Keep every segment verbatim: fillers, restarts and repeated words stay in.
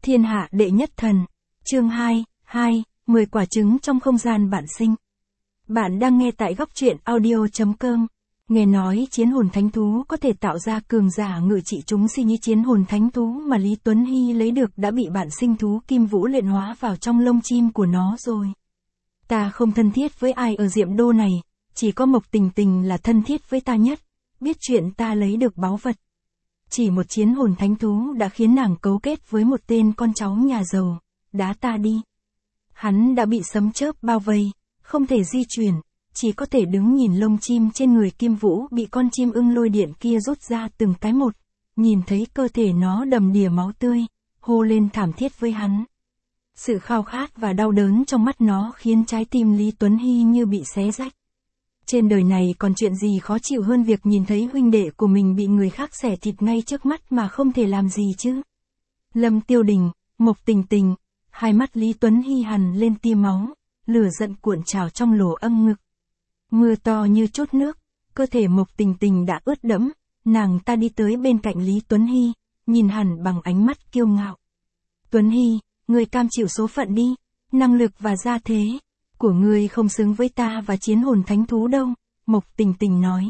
Thiên hạ đệ nhất thần. Chương hai, hai, mười quả trứng trong không gian bản sinh. Bạn đang nghe tại góc truyện audio chấm com. Nghe nói chiến hồn thánh thú có thể tạo ra cường giả ngự trị chúng sinh như chiến hồn thánh thú mà Lý Tuấn Hy lấy được đã bị bản sinh thú Kim Vũ luyện hóa vào trong lông chim của nó rồi. Ta không thân thiết với ai ở Diệm Đô này, chỉ có Mộc Tình Tình là thân thiết với ta nhất, biết chuyện ta lấy được báu vật. Chỉ một chiến hồn thánh thú đã khiến nàng cấu kết với một tên con cháu nhà giàu, đá ta đi. Hắn đã bị sấm chớp bao vây, không thể di chuyển, chỉ có thể đứng nhìn lông chim trên người Kim Vũ bị con chim ưng lôi điện kia rút ra từng cái một, nhìn thấy cơ thể nó đầm đìa máu tươi, hô lên thảm thiết với hắn. Sự khao khát và đau đớn trong mắt nó khiến trái tim Lý Tuấn Hy như bị xé rách. Trên đời này còn chuyện gì khó chịu hơn việc nhìn thấy huynh đệ của mình bị người khác xẻ thịt ngay trước mắt mà không thể làm gì chứ. Lâm Tiêu Đình, Mộc Tình Tình, hai mắt Lý Tuấn Hy hằn lên tia máu, lửa giận cuộn trào trong lỗ âm ngực. Mưa to như trút nước, cơ thể Mộc Tình Tình đã ướt đẫm, nàng ta đi tới bên cạnh Lý Tuấn Hy, nhìn hẳn bằng ánh mắt kiêu ngạo. Tuấn Hy, ngươi cam chịu số phận đi, năng lực và gia thế của ngươi không xứng với ta và chiến hồn thánh thú đâu, Mộc Tình Tình nói.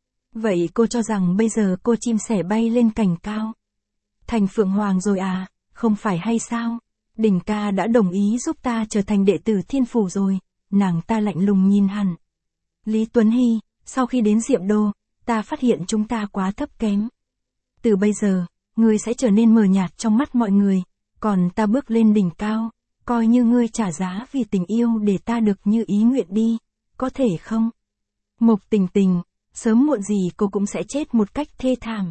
Vậy cô cho rằng bây giờ cô chim sẻ bay lên cành cao thành Phượng Hoàng rồi à, không phải hay sao? Đình ca đã đồng ý giúp ta trở thành đệ tử Thiên Phủ rồi, nàng ta lạnh lùng nhìn hẳn. Lý Tuấn Hy, sau khi đến Diệm Đô, ta phát hiện chúng ta quá thấp kém. Từ bây giờ, ngươi sẽ trở nên mờ nhạt trong mắt mọi người, còn ta bước lên đỉnh cao, coi như ngươi trả giá vì tình yêu để ta được như ý nguyện đi, có thể không? Mộc Tình Tình, sớm muộn gì cô cũng sẽ chết một cách thê thảm.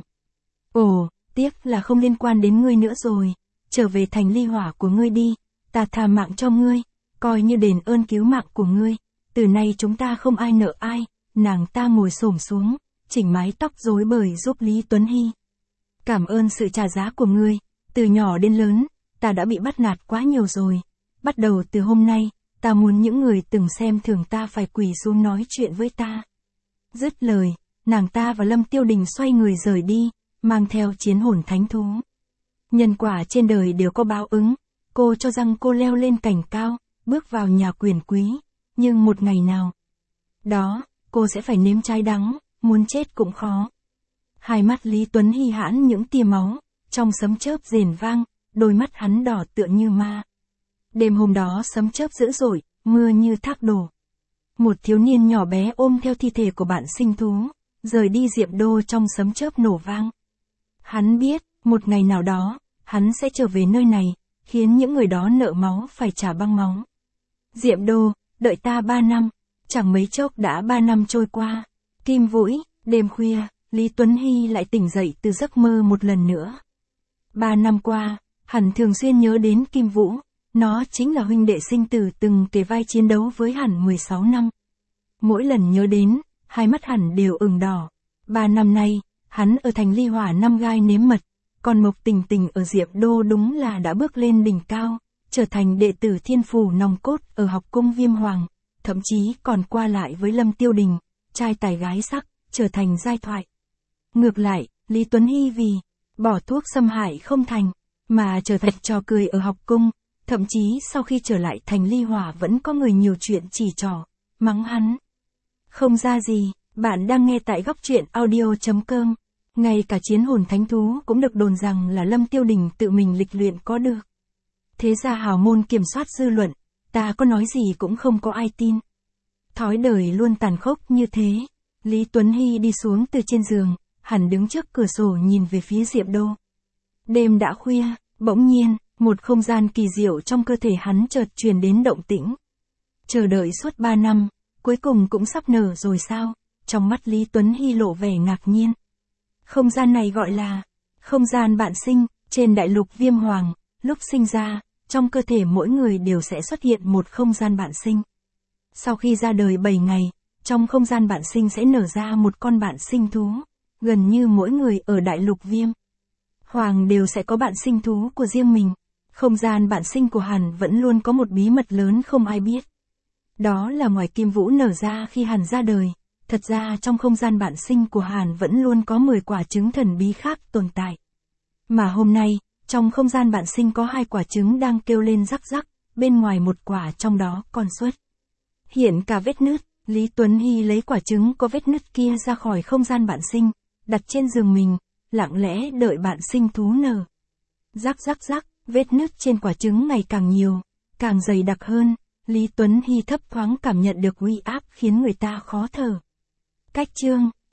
Ồ, tiếc là không liên quan đến ngươi nữa rồi, trở về thành ly hỏa của ngươi đi, ta tha mạng cho ngươi, coi như đền ơn cứu mạng của ngươi, từ nay chúng ta không ai nợ ai. Nàng ta ngồi xổm xuống, chỉnh mái tóc rối bời giúp Lý Tuấn Hy. Cảm ơn sự trả giá của ngươi, từ nhỏ đến lớn, ta đã bị bắt nạt quá nhiều rồi, bắt đầu từ hôm nay, ta muốn những người từng xem thường ta phải quỳ xuống nói chuyện với ta. Dứt lời, nàng ta và Lâm Tiêu Đình xoay người rời đi, mang theo chiến hồn thánh thú. Nhân quả trên đời đều có báo ứng, cô cho rằng cô leo lên cành cao, bước vào nhà quyền quý, nhưng một ngày nào đó, cô sẽ phải nếm trái đắng, muốn chết cũng khó. Hai mắt Lý Tuấn Hy hãn những tia máu, trong sấm chớp rền vang, đôi mắt hắn đỏ tựa như ma. Đêm hôm đó sấm chớp dữ dội, mưa như thác đổ. Một thiếu niên nhỏ bé ôm theo thi thể của bạn sinh thú, rời đi Diệm Đô trong sấm chớp nổ vang. Hắn biết, một ngày nào đó, hắn sẽ trở về nơi này, khiến những người đó nợ máu phải trả băng máu. Diệm Đô, đợi ta ba năm. Chẳng mấy chốc đã ba năm trôi qua. Kim Vũ, đêm khuya, Lý Tuấn Hy lại tỉnh dậy từ giấc mơ một lần nữa. Ba năm qua, hắn thường xuyên nhớ đến Kim Vũ, nó chính là huynh đệ sinh tử từng kề vai chiến đấu với hắn mười sáu năm. Mỗi lần nhớ đến, hai mắt hắn đều ửng đỏ. Ba năm nay, hắn ở thành ly hỏa năm gai nếm mật, còn Mộc Tình Tình ở Diệm Đô đúng là đã bước lên đỉnh cao, trở thành đệ tử Thiên Phủ nòng cốt ở học cung Viêm Hoàng. Thậm chí còn qua lại với Lâm Tiêu Đình, trai tài gái sắc, trở thành giai thoại. Ngược lại, Lý Tuấn Hy vì bỏ thuốc xâm hại không thành, mà trở thành trò cười ở học cung, thậm chí sau khi trở lại thành ly hỏa vẫn có người nhiều chuyện chỉ trỏ, mắng hắn. Không ra gì, bạn đang nghe tại góc truyện audio chấm com. Ngay cả chiến hồn thánh thú cũng được đồn rằng là Lâm Tiêu Đình tự mình lịch luyện có được. Thế ra hào môn kiểm soát dư luận, ta có nói gì cũng không có ai tin. Thói đời luôn tàn khốc như thế. Lý Tuấn Hy đi xuống từ trên giường, hắn đứng trước cửa sổ nhìn về phía Diệm Đô. Đêm đã khuya, bỗng nhiên, một không gian kỳ diệu trong cơ thể hắn chợt truyền đến động tĩnh. Chờ đợi suốt ba năm, cuối cùng cũng sắp nở rồi sao? Trong mắt Lý Tuấn Hy lộ vẻ ngạc nhiên. Không gian này gọi là không gian bạn sinh, trên đại lục Viêm Hoàng, lúc sinh ra, trong cơ thể mỗi người đều sẽ xuất hiện một không gian bạn sinh. Sau khi ra đời bảy ngày, trong không gian bạn sinh sẽ nở ra một con bạn sinh thú, gần như mỗi người ở đại lục Viêm Hoàng đều sẽ có bạn sinh thú của riêng mình. Không gian bạn sinh của hắn vẫn luôn có một bí mật lớn không ai biết. Đó là ngoài Kim Vũ nở ra khi hắn ra đời, thật ra trong không gian bạn sinh của hắn vẫn luôn có mười quả trứng thần bí khác tồn tại. Mà hôm nay, Trong không gian bạn sinh có hai quả trứng đang kêu lên rắc rắc, bên ngoài một quả trong đó còn xuất hiện cả vết nứt. Lý Tuấn Hy lấy quả trứng có vết nứt kia ra khỏi không gian bạn sinh, đặt trên giường mình, lặng lẽ đợi bạn sinh thú nở. Rắc rắc rắc, vết nứt trên quả trứng ngày càng nhiều, càng dày đặc hơn. Lý Tuấn Hy thấp thoáng cảm nhận được uy áp khiến người ta khó thở. Cách chương